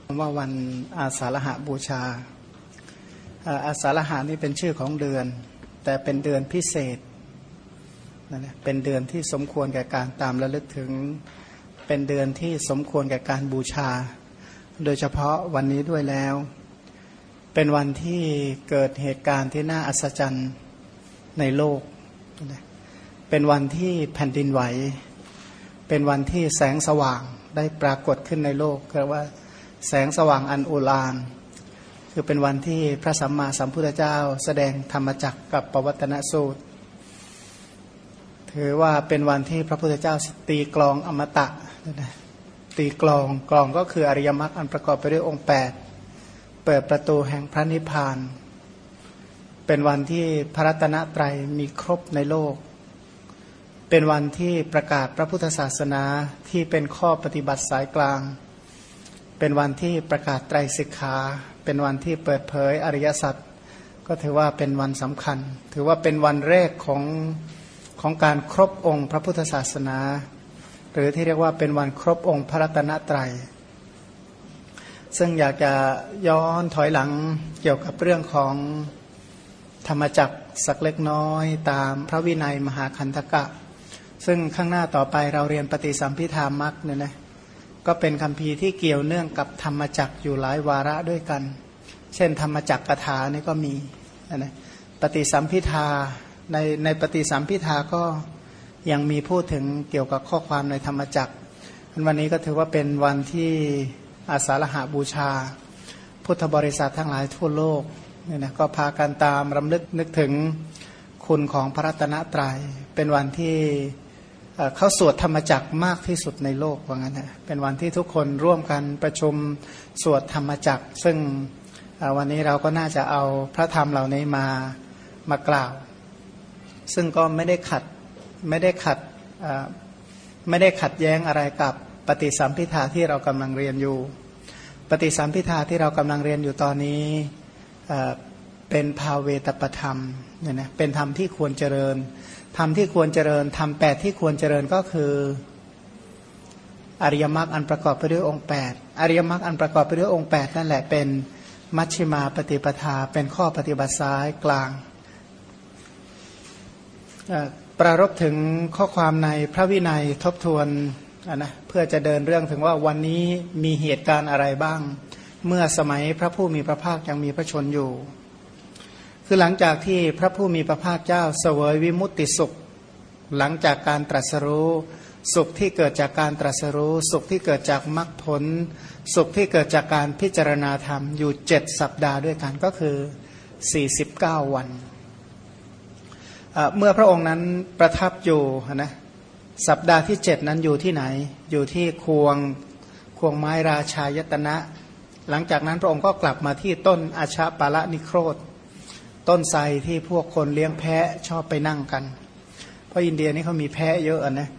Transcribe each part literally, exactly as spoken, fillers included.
ว่าวันอาสาฬหบูชาอาสาฬหานี่เป็นชื่อของเดือนแต่เป็นเดือนพิเศษนั่นแหละเป็นเดือนที่สมควรแก่การตามระลึกถึงเป็นเดือนที่สมควรแก่การบูชาโดยเฉพาะวันนี้ด้วยแล้วเป็นวันที่เกิดเหตุการณ์ที่น่าอัศจรรย์ในโลกเป็นวันที่แผ่นดินไหวเป็นวันที่แสงสว่างได้ปรากฏขึ้นในโลกเรียกว่าแสงสว่างอันโอฬารคือเป็นวันที่พระสัมมาสัมพุทธเจ้าแสดงธรรมจักรกับปวัตตนสูตรถือว่าเป็นวันที่พระพุทธเจ้าตีกลองอมตะตีกลองกลองก็คืออริยมรรคอันประกอบไปด้วยองค์แปดเปิดประตูแห่งพระนิพพานเป็นวันที่พระรัตนตรัยมีครบในโลกเป็นวันที่ประกาศพระพุทธศาสนาที่เป็นข้อปฏิบัติสายกลางเป็นวันที่ประกาศไตรสิกขาเป็นวันที่เปิดเผยอริยสัจก็ถือว่าเป็นวันสำคัญถือว่าเป็นวันแรกของของการครบองค์พระพุทธศาสนาหรือที่เรียกว่าเป็นวันครบองค์พระรัตนตรัยซึ่งอยากจะย้อนถอยหลังเกี่ยวกับเรื่องของธรรมจักรสักเล็กน้อยตามพระวินัยมหาคันธกะซึ่งข้างหน้าต่อไปเราเรียนปฏิสัมภิธามรรคเนี่ยนะก็เป็นคัมภีร์ที่เกี่ยวเนื่องกับธรรมจักรอยู่หลายวาระด้วยกันเช่นธรรมจักรกถานี่ก็มีนะปฏิสัมภิทาในในปฏิสัมภิทาก็ยังมีพูดถึงเกี่ยวกับข้อความในธรรมจักรวันนี้ก็ถือว่าเป็นวันที่อาสาฬหบูชาพุทธบริษัททั้งหลายทั่วโลกเนี่ยนะก็พากันตามรำลึกนึกถึงคุณของพระรัตนตรัยเป็นวันที่เขาสวดธรรมจักรมากที่สุดในโลกว่างั้นนะเป็นวันที่ทุกคนร่วมกันประชุมสวดธรรมจักรซึ่งวันนี้เราก็น่าจะเอาพระธรรมเหล่านี้มามากล่าวซึ่งก็ไม่ได้ขัดไม่ได้ขัดไม่ได้ขัดแย้งอะไรกับปฏิสัมภิทาที่เรากำลังเรียนอยู่ปฏิสัมภิทาที่เรากำลังเรียนอยู่ตอนนี้เป็นภาเวตปธรรมเนี่ยนะเป็นธรรมที่ควรเจริญธรรมที่ควรเจริญธรรมแปดที่ควรเจริญก็คืออริยมรรคอันประกอบไปด้วยองค์แปดอริยมรรคอันประกอบไปด้วยองค์แปดนั่นแหละเป็นมัชฌิมาปฏิปทาเป็นข้อปฏิบัติซ้ายกลางปรารภถึงข้อความในพระวินัยทบทวนนะเพื่อจะเดินเรื่องถึงว่าวันนี้มีเหตุการณ์อะไรบ้างเมื่อสมัยพระผู้มีพระภาคยังมีพระชนอยู่คือหลังจากที่พระผู้มีพระภาคเจ้าเสวยวิมุตติสุขหลังจากการตรัสรู้สุขที่เกิดจากการตรัสรู้สุขที่เกิดจากมรรคผลสุขที่เกิดจากการพิจารณาธรรมอยู่เจ็ดสัปดาห์ด้วยกันก็คือสี่สิบเก้าวันเมื่อพระองค์นั้นประทับอยู่นะสัปดาห์ที่เจ็ดนั้นอยู่ที่ไหนอยู่ที่ควงควงไม้ราชายตนะหลังจากนั้นพระองค์ก็กลับมาที่ต้นอาชาปาละนิโครธต้นไทรที่พวกคนเลี้ยงแพะชอบไปนั่งกันเพราะอินเดียนี่เขามีแพะเยอะนะ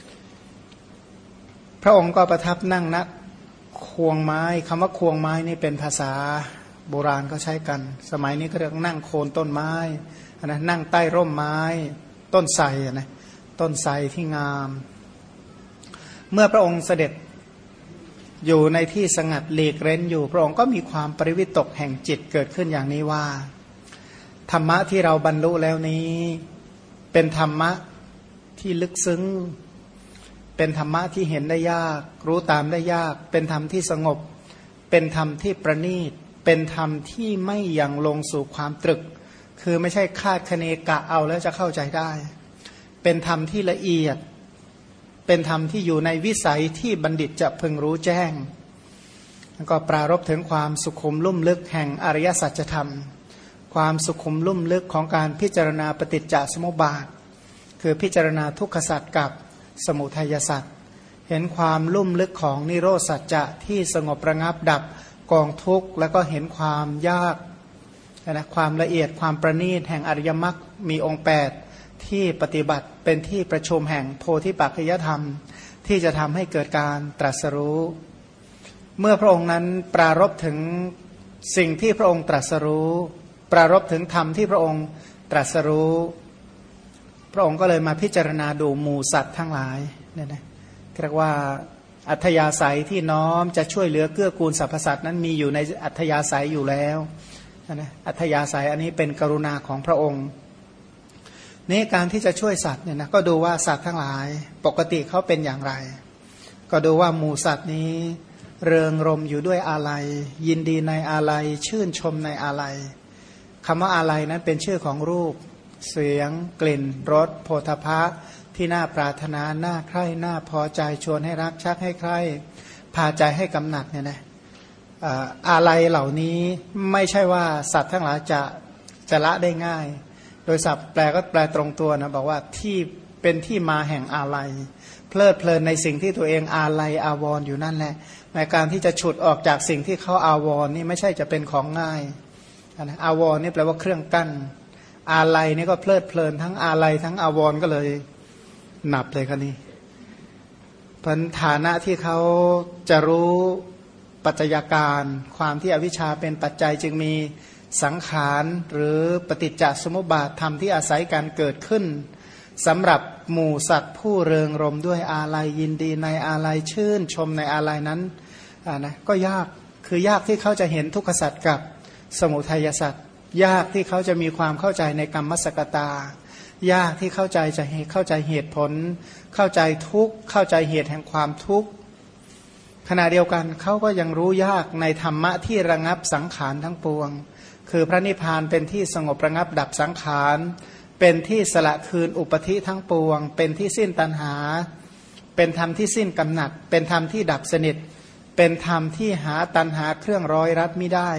พระองค์ก็ประทับนั่งนักควงไม้คำว่าควงไม้นี่เป็นภาษาโบราณก็ใช้กันสมัยนี้ก็เรียกนั่งโคนต้นไม้นะนั่งใต้ร่มไม้ต้นไทรนะต้นไทรที่งามเมื่อพระองค์เสด็จอยู่ในที่สงัดหลีกเร้นอยู่พระองค์ก็มีความปริวิตกแห่งจิตเกิดขึ้นอย่างนี้ว่าธรรมะที่เราบรรลุแล้วนี้เป็นธรรมะที่ลึกซึ้งเป็นธรรมะที่เห็นได้ยากรู้ตามได้ยากเป็นธรรมที่สงบเป็นธรรมที่ประณีตเป็นธรรมที่ไม่ยังลงสู่ความตรึกคือไม่ใช่คาดคะเนกะเอาแล้วจะเข้าใจได้เป็นธรรมที่ละเอียดเป็นธรรมที่อยู่ในวิสัยที่บัณฑิตจะพึงรู้แจ้งแล้วก็ปรารภถึงความสุขุมลุ่มลึกแห่งอริยสัจธรรมความสุขุมลุ่มลึกของการพิจารณาปฏิจจสมุปบาทคือพิจารณาทุกขสัจกับสมุทัยสัจเห็นความลุ่มลึกของนิโรธสัจจะที่สงบระงับดับกองทุกข์แล้วก็เห็นความยากนะความละเอียดความประณีตแห่งอริยมรรคมีองค์แปดที่ปฏิบัติเป็นที่ประชุมแห่งโพธิปัจจยธรรมที่จะทำให้เกิดการตรัสรู้เมื่อพระองค์นั้นปรารภถึงสิ่งที่พระองค์ตรัสรู้ปรารภถึงธรรมที่พระองค์ตรัสรู้พระองค์ก็เลยมาพิจารณาดูหมู่สัตว์ทั้งหลายเนี่ยนะเรียกว่าอัธยาศัยที่น้อมจะช่วยเหลือเกื้อกูลสรรพสัตว์นั้นมีอยู่ในอัธยาศัยอยู่แล้วนะอัธยาศัยอันนี้เป็นกรุณาของพระองค์นี่การที่จะช่วยสัตว์เนี่ยนะก็ดูว่าสัตว์ทั้งหลายปกติเขาเป็นอย่างไรก็ดูว่าหมู่สัตว์นี้เริงรมอยู่ด้วยอาลัยยินดีในอาลัยชื่นชมในอาลัยคำว่าอาลัยนั้นเป็นชื่อของรูปเสียงกลิ่นรสโผฏฐัพพะที่น่าปรารถนาน่าใคร่น่าพอใจชวนให้รักชักให้ใคร่พาใจให้กำหนัดเนี่ยนะอาลัยเหล่านี้ไม่ใช่ว่าสัตว์ทั้งหลายจะจะละได้ง่ายโดยศัพท์แปลก็แปลตรงตัวนะบอกว่าที่เป็นที่มาแห่งอาลัยเพลิดเพลินในสิ่งที่ตัวเองอาลัยอาวรณ์อยู่นั่นแหละในการที่จะฉุดออกจากสิ่งที่เขาอาวรณ์นี่ไม่ใช่จะเป็นของง่ายนะอาวรณ์นี่แปลว่าเครื่องกั้นอาลัยนี่ก็เพลิดเพลินทั้งอาลัยทั้งอาวรณ์ก็เลยหนับเลยครับนี่พันฐานะที่เขาจะรู้ปัจจัยการความที่อวิชชาเป็นปัจจัยจึงมีสังขารหรือปฏิจจสมุปบาทธรรมที่อาศัยการเกิดขึ้นสำหรับหมู่สัตว์ผู้เริงรมด้วยอาลัยยินดีในอาลัยชื่นชมในอาลัยนั้นอ่านะก็ยากคือยากที่เขาจะเห็นทุกขสัตว์กับสมุทัยสัตว์ยากที่เขาจะมีความเข้าใจในกรรมสกตายากที่เข้าใจจะเข้าใจเหตุผลเข้าใจทุกข์เข้าใจเหตุแห่งความทุกข์ขณะเดียวกันเขาก็ยังรู้ยากในธรรมะที่ระงับสังขารทั้งปวงคือพระนิพพานเป็นที่สงบระงับดับสังขารเป็นที่สละคืนอุปธิทั้งปวงเป็นที่สิ้นตัณหาเป็นธรรมที่สิ้นกำหนัดเป็นธรรมที่ดับสนิทเป็นธรรมที่หาตัณหาเครื่องร้อยรัดไม่ได้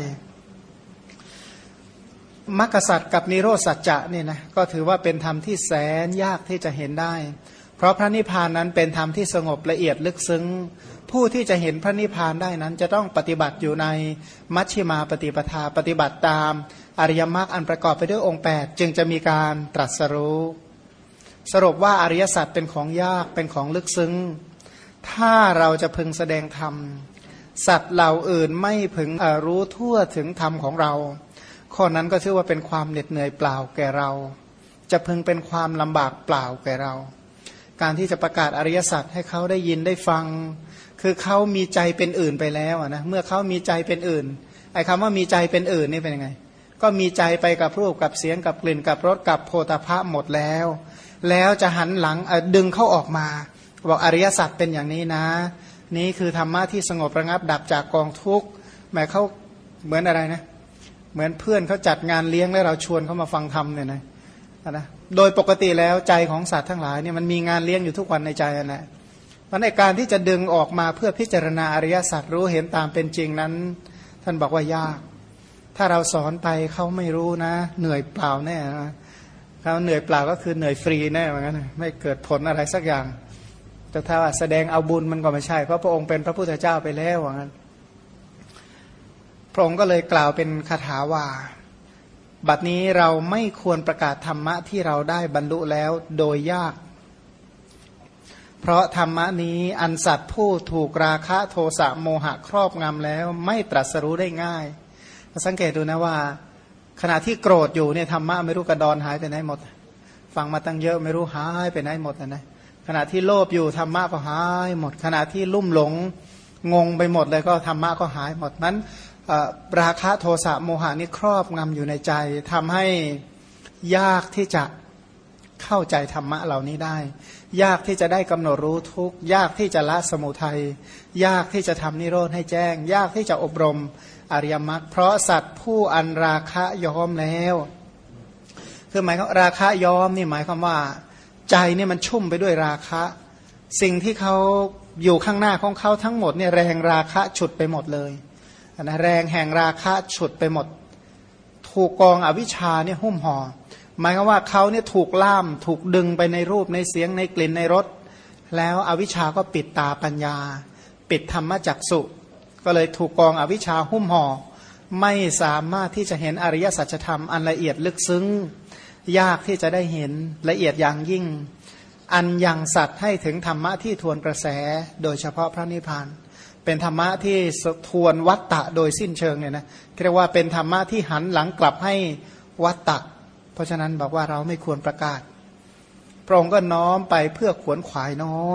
มรรคสัจกับนิโรธสัจจะเนี่ยนะก็ถือว่าเป็นธรรมที่แสนยากที่จะเห็นได้เพราะพระนิพพานนั้นเป็นธรรมที่สงบละเอียดลึกซึ้งผู้ที่จะเห็นพระนิพพานได้นั้นจะต้องปฏิบัติอยู่ในมัชฌิมาปฏิปทาปฏิบัติตามอริยมรรคอันประกอบไปด้วยองค์แปดจึงจะมีการตรัสรู้สรุปว่าอริยสัจเป็นของยากเป็นของลึกซึ้งถ้าเราจะพึงแสดงธรรมสัตว์เหล่าอื่นไม่พึงรู้ทั่วถึงธรรมของเราข้อนั้นก็ชื่อว่าเป็นความเหน็ดเหนื่อยเปล่าแก่เราจะพึงเป็นความลำบากเปล่าแก่เราการที่จะประกาศอริยสัจให้เขาได้ยินได้ฟังคือเขามีใจเป็นอื่นไปแล้วนะเมื่อเขามีใจเป็นอื่นไอ้คำว่ามีใจเป็นอื่นนี่เป็นยังไงก็มีใจไปกับรูปกับเสียงกับกลิ่นกับรสกับโผฏฐัพพะหมดแล้วแล้วจะหันหลังดึงเขาออกมาบอกอริยสัจเป็นอย่างนี้นะนี่คือธรรมะที่สงบระงับดับจากกองทุกข์หมายเขาเหมือนอะไรนะเหมือนเพื่อนเขาจัดงานเลี้ยงแล้วเราชวนเขามาฟังธรรมเนี่ยนะนะโดยปกติแล้วใจของสัตว์ทั้งหลายเนี่ยมันมีงานเลี้ยงอยู่ทุกวันในใจนะมันในการที่จะดึงออกมาเพื่อพิจารณาอริยสัจรู้เห็นตามเป็นจริงนั้นท่านบอกว่ายากถ้าเราสอนไปเขาไม่รู้นะเหนื่อยเปล่าแน่นะเขาเหนื่อยเปล่าก็คือเหนื่อยฟรีแน่เหมือนกันไม่เกิดผลอะไรสักอย่างแต่ถ้าว่าแสดงเอาบุญมันก็ไม่ใช่เพราะพระองค์เป็นพระพุทธเจ้าไปแล้วเหมือนกันพระองค์ก็เลยกล่าวเป็นคาถาว่าบัดนี้เราไม่ควรประกาศธรรมะที่เราได้บรรลุแล้วโดยยากเพราะธรรมะนี้อันสัตว์ผู้ถูกราคะโทสะโมหะครอบงำแล้วไม่ตรัสรู้ได้ง่ายสังเกตดูนะว่าขณะที่โกรธอยู่เนี่ยธรรมะไม่รู้กระดอนหายไปไหนหมดฟังมาตั้งเยอะไม่รู้หายไปไหนหมดนะขณะที่โลภอยู่ธรรมะก็หายหมดขณะที่ลุ่มหลงงงไปหมดเลยก็ธรรมะก็หายหมดนั้นราคะโทสะโมหะนี่ครอบงำอยู่ในใจทำให้ยากที่จะเข้าใจธรรมะเหล่านี้ได้ยากที่จะได้กำหนดรู้ทุกข์ยากที่จะละสมุทัยยากที่จะทำนิโรธให้แจ้งยากที่จะอบรมอริยมรรคเพราะสัตว์ผู้อันราคะย้อมแล้วคือหมายความราคะย้อมนี่หมายความว่าใจนี่มันชุ่มไปด้วยราคะสิ่งที่เขาอยู่ข้างหน้าของเขาทั้งหมดเนี่ยแรงราคะฉุดไปหมดเลยนะแรงแห่งราคะฉุดไปหมดถูกกองอวิชชาเนี่ยหุ้มห่อหมายความว่าเขาเนี่ยถูกล่ามถูกดึงไปในรูปในเสียงในกลิ่นในรสแล้วอวิชชาก็ปิดตาปัญญาปิดธรรมจักษุก็เลยถูกกองอวิชชาหุ้มห่อไม่สามารถที่จะเห็นอริยสัจธรรมอันละเอียดลึกซึ้งยากที่จะได้เห็นละเอียดอย่างยิ่งอันยังสัตว์ให้ถึงธรรมะที่ทวนกระแสโดยเฉพาะพระนิพพานเป็นธรรมะที่ทวนวัฏฏะโดยสิ้นเชิงเนี่ยนะเรียกว่าเป็นธรรมะที่หันหลังกลับให้วัฏฏะเพราะฉะนั้นบอกว่าเราไม่ควรประกาศพระองค์ก็น้อมไปเพื่อขวนขวายน้อย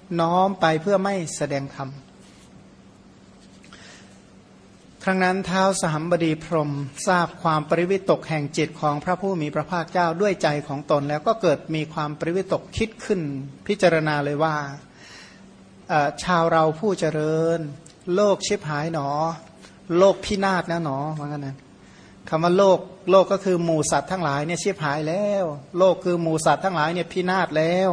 น้อมไปเพื่อไม่แสดงธรรมครั้งนั้นท้าวสหัมบดีพรหมทราบความปริวิตกแห่งจิตของพระผู้มีพระภาคเจ้าด้วยใจของตนแล้วก็เกิดมีความปริวิตกคิดขึ้นพิจารณาเลยว่าชาวเราผู้เจริญโลกชิบหายหนอโลกพินาศนะหนอเหมือนกันนะคำว่าโลกโลกก็คือหมู่สัตว์ทั้งหลายเนี่ยชิบหายแล้วโลกคือหมู่สัตว์ทั้งหลายเนี่ยพินาศแล้ว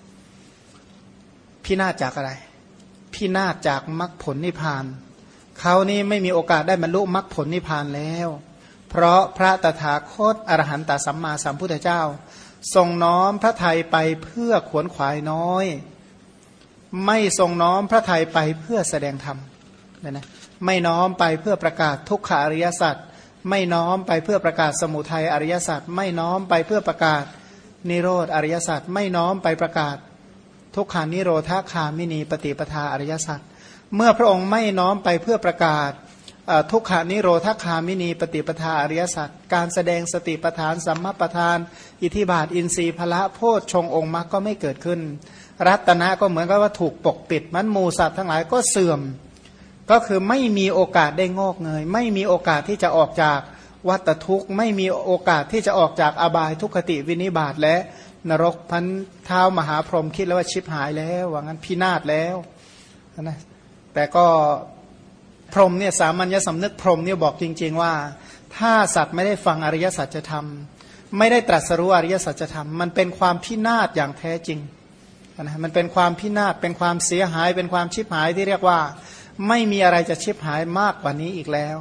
พินาศจากอะไรพินาศจากมรรคผลนิพพานเขานี่ไม่มีโอกาสได้บรรลุมรรคผลนิพพานแล้วเพราะพระตถาคตอรหันตสัมมาสัมพุทธเจ้าทรงน้อมพระทัยไปเพื่อขวนขวายน้อยไม่ทรงน้อมพระทัยไปเพื่อแสดงธรรมนะนะไม่น้อมไปเพื่อประกาศทุกขอริยสัจไม่น้อมไปเพื่อประกาศสมุทัยอริยสัจไม่น้อมไปเพื่อประกาศนิโรธอริยสัจไม่น้อมไปประกาศทุกขานิโรธคามินีปฏิปทาอริยสัจเมื่อพระองค์ไม่น้อมไปเพื่อประกาศทุกขานิโรธคามินีปฏิปทาอริยสัจการแสดงสติปัฏฐานสัมมาปัฏฐานอิทธิบาทอินทรีย์พละโพชฌงค์องค์มรรคก็ไม่เกิดขึ้นรัตนะก็เหมือนกับว่าถูกปกปิดมันหมู่สัตว์ทั้งหลายก็เสื่อมก็คือไม่มีโอกาสได้งอกเงยไม่มีโอกาสที่จะออกจากวัฏทุกข์ไม่มีโอกาสที่จะออกจากอบายทุกขติวินิบาตและนรกพันเท้ามหาพรหมคิดแล้วว่าชิบหายแล้วว่างั้นพินาศแล้วนะแต่ก็พรหมเนี่ยสามัญญสำนึกพรหมเนี่ยบอกจริงๆว่าถ้าสัตว์ไม่ได้ฟังอริยสัจธรรมไม่ได้ตรัสรู้อริยสัจธรรมมันเป็นความพินาศอย่างแท้จริงนะมันเป็นความพินาศเป็นความเสียหายเป็นความชิบหายที่เรียกว่าไม่มีอะไรจะชิบหายมากกว่านี้อีกแล้ว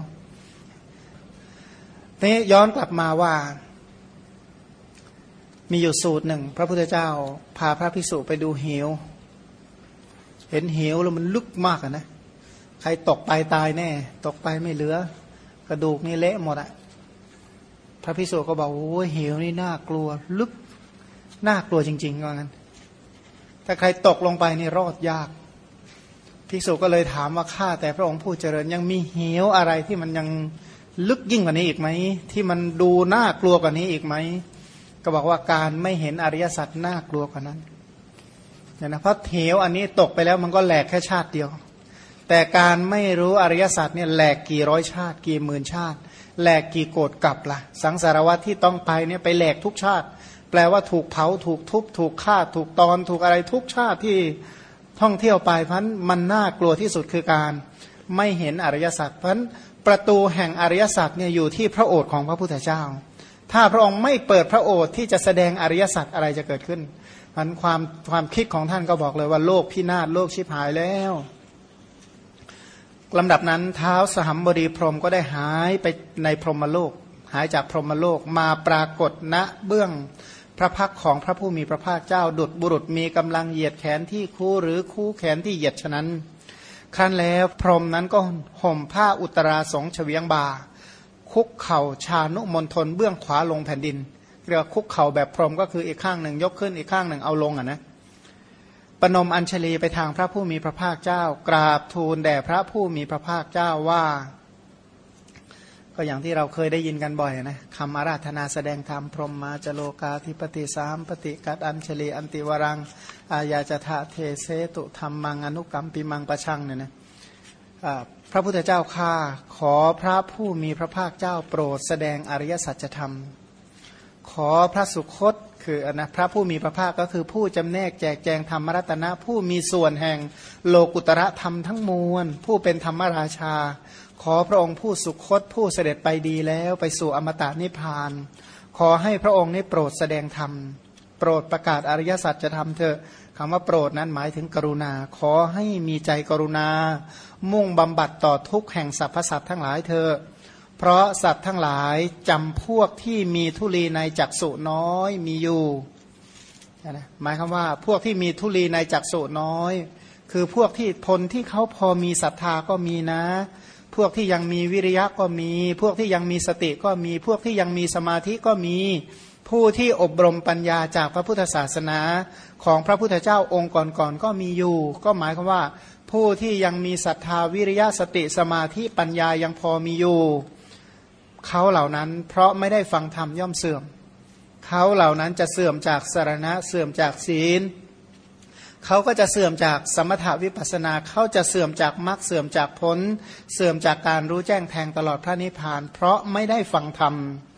นี่ย้อนกลับมาว่ามีอยู่สูตรหนึ่งพระพุทธเจ้าพาพระภิกษุไปดูเหวเห็นเหวแล้วมันลึกมากอะนะใครตกไปตายแน่ตกไปไม่เหลือกระดูกนี่เละหมดอะพระภิกษุก็บอกโอ้ยเหวนี่น่ากลัวลึกน่ากลัวจริงๆว่างั้นถ้าใครตกลงไปนี่รอดยากภิกษุก็เลยถามว่าข้าแต่พระองค์ผู้เจริญยังมีเหวอะไรที่มันยังลึกยิ่งกว่านี้อีกไหมที่มันดูน่ากลัวกว่านี้อีกไหมก็บอกว่าการไม่เห็นอริยสัจน่ากลัวกว่านั้นเนี่ยนะเพราะเหวอันนี้ตกไปแล้วมันก็แหลกแค่ชาติเดียวแต่การไม่รู้อริยสัจเนี่ยแหลกกี่ร้อยชาติกี่หมื่นชาติแหลกกี่โกฏกลับล่ะสังสารวัฏที่ต้องไปเนี่ยไปแหลกทุกชาติแปลว่าถูกเผาถูกทุบถูกฆ่าถูกตอนถูกอะไรทุกชาติที่ท่องเที่ยวไปเพราะมันน่ากลัวที่สุดคือการไม่เห็นอริยสัจเพราะประตูแห่งอริยสัจเนี่ยอยู่ที่พระโอษฐ์ของพระพุทธเจ้าถ้าพระองค์ไม่เปิดพระโอษฐ์ที่จะแสดงอริยสัจอะไรจะเกิดขึ้นมันความความคิดของท่านก็บอกเลยว่าโลกพินาศโลกชิบหายแล้วลำดับนั้นท้าวสหัมบดีพรหมก็ได้หายไปในพรหมโลกหายจากพรหมโลกมาปรากฏณเบื้องพระพักของพระผู้มีพระภาคเจ้าดุจบุรุษมีกำลังเหยียดแขนที่คู่หรือคู่แขนที่เหยียดฉะนั้นครั้นแล้วพรหมนั้นก็ห่มผ้าอุตราสงเฉวียงบ่าคุกเข่าชานุมณฑลเบื้องขวาลงแผ่นดินเรียกว่าคุกเข่าแบบพรหมก็คืออีกข้างหนึ่งยกขึ้นอีกข้างหนึ่งเอาลงอ่ะนะปนมอัญชลีไปทางพระผู้มีพระภาคเจ้ากราบทูลแด่พระผู้มีพระภาคเจ้าว่าก็อย่างที่เราเคยได้ยินกันบ่อยนะคำอาราธนาแสดงธรรมพรหมมาจโลกาธิปติสามปฏิกัดอัญชลีอันติวรังอายาจทะเทเสตุธรรมังอนุกรรมปิมังประชังเนี่ยนะพระพุทธเจ้าข้าขอพระผู้มีพระภาคเจ้าโปรดแสดงอริยสัจธรรมขอพระสุคตคือนะพระผู้มีพระภาคก็คือผู้จำแนกแจกแจงธรรมรัตนะผู้มีส่วนแห่งโลกุตระธรรมทั้งมวลผู้เป็นธรรมราชาขอพระองค์ผู้สุคตผู้เสด็จไปดีแล้วไปสู่อมตะนิพพานขอให้พระองค์นี้โปรดแสดงธรรมโปรดประกาศอริยสัจธรรมเถอะคำว่าโปรดนั้นหมายถึงกรุณาขอให้มีใจกรุณามุ่งบำบัดต่อทุกข์แห่งสรรพสัตว์ทั้งหลายเถอะเพราะสัตว์ทั้งหลายจำพวกที่มีทุลีในจักษุน้อยมีอยู่นะหมายคำว่าพวกที่มีทุลีในจักษุน้อยคือพวกที่พลที่เขาพอมีศรัทธาก็มีนะพวกที่ยังมีวิริยะก็มีพวกที่ยังมีสติก็มีพวกที่ยังมีสมาธิก็มีผู้ที่อบรมปัญญาจากพระพุทธศาสนาของพระพุทธเจ้าองค์ก่อนๆ ก, ก็มีอยู่ก็หมายความว่าผู้ที่ยังมีศรัทธาวิริยะสติสมาธิปัญญายังพอมีอยู่เขาเหล่านั้นเพราะไม่ได้ฟังธรรมย่อมเสื่อมเขาเหล่านั้นจะเสื่อมจากสรณะเสื่อมจากศีลเขาก็จะเสื่อมจากสมถวิปัสสนาเขาจะเสื่อมจากมรรคเสื่อมจากผลเสื่อมจากการรู้แจ้งแทงตลอดพระนิพพานเพราะไม่ได้ฟังธรรม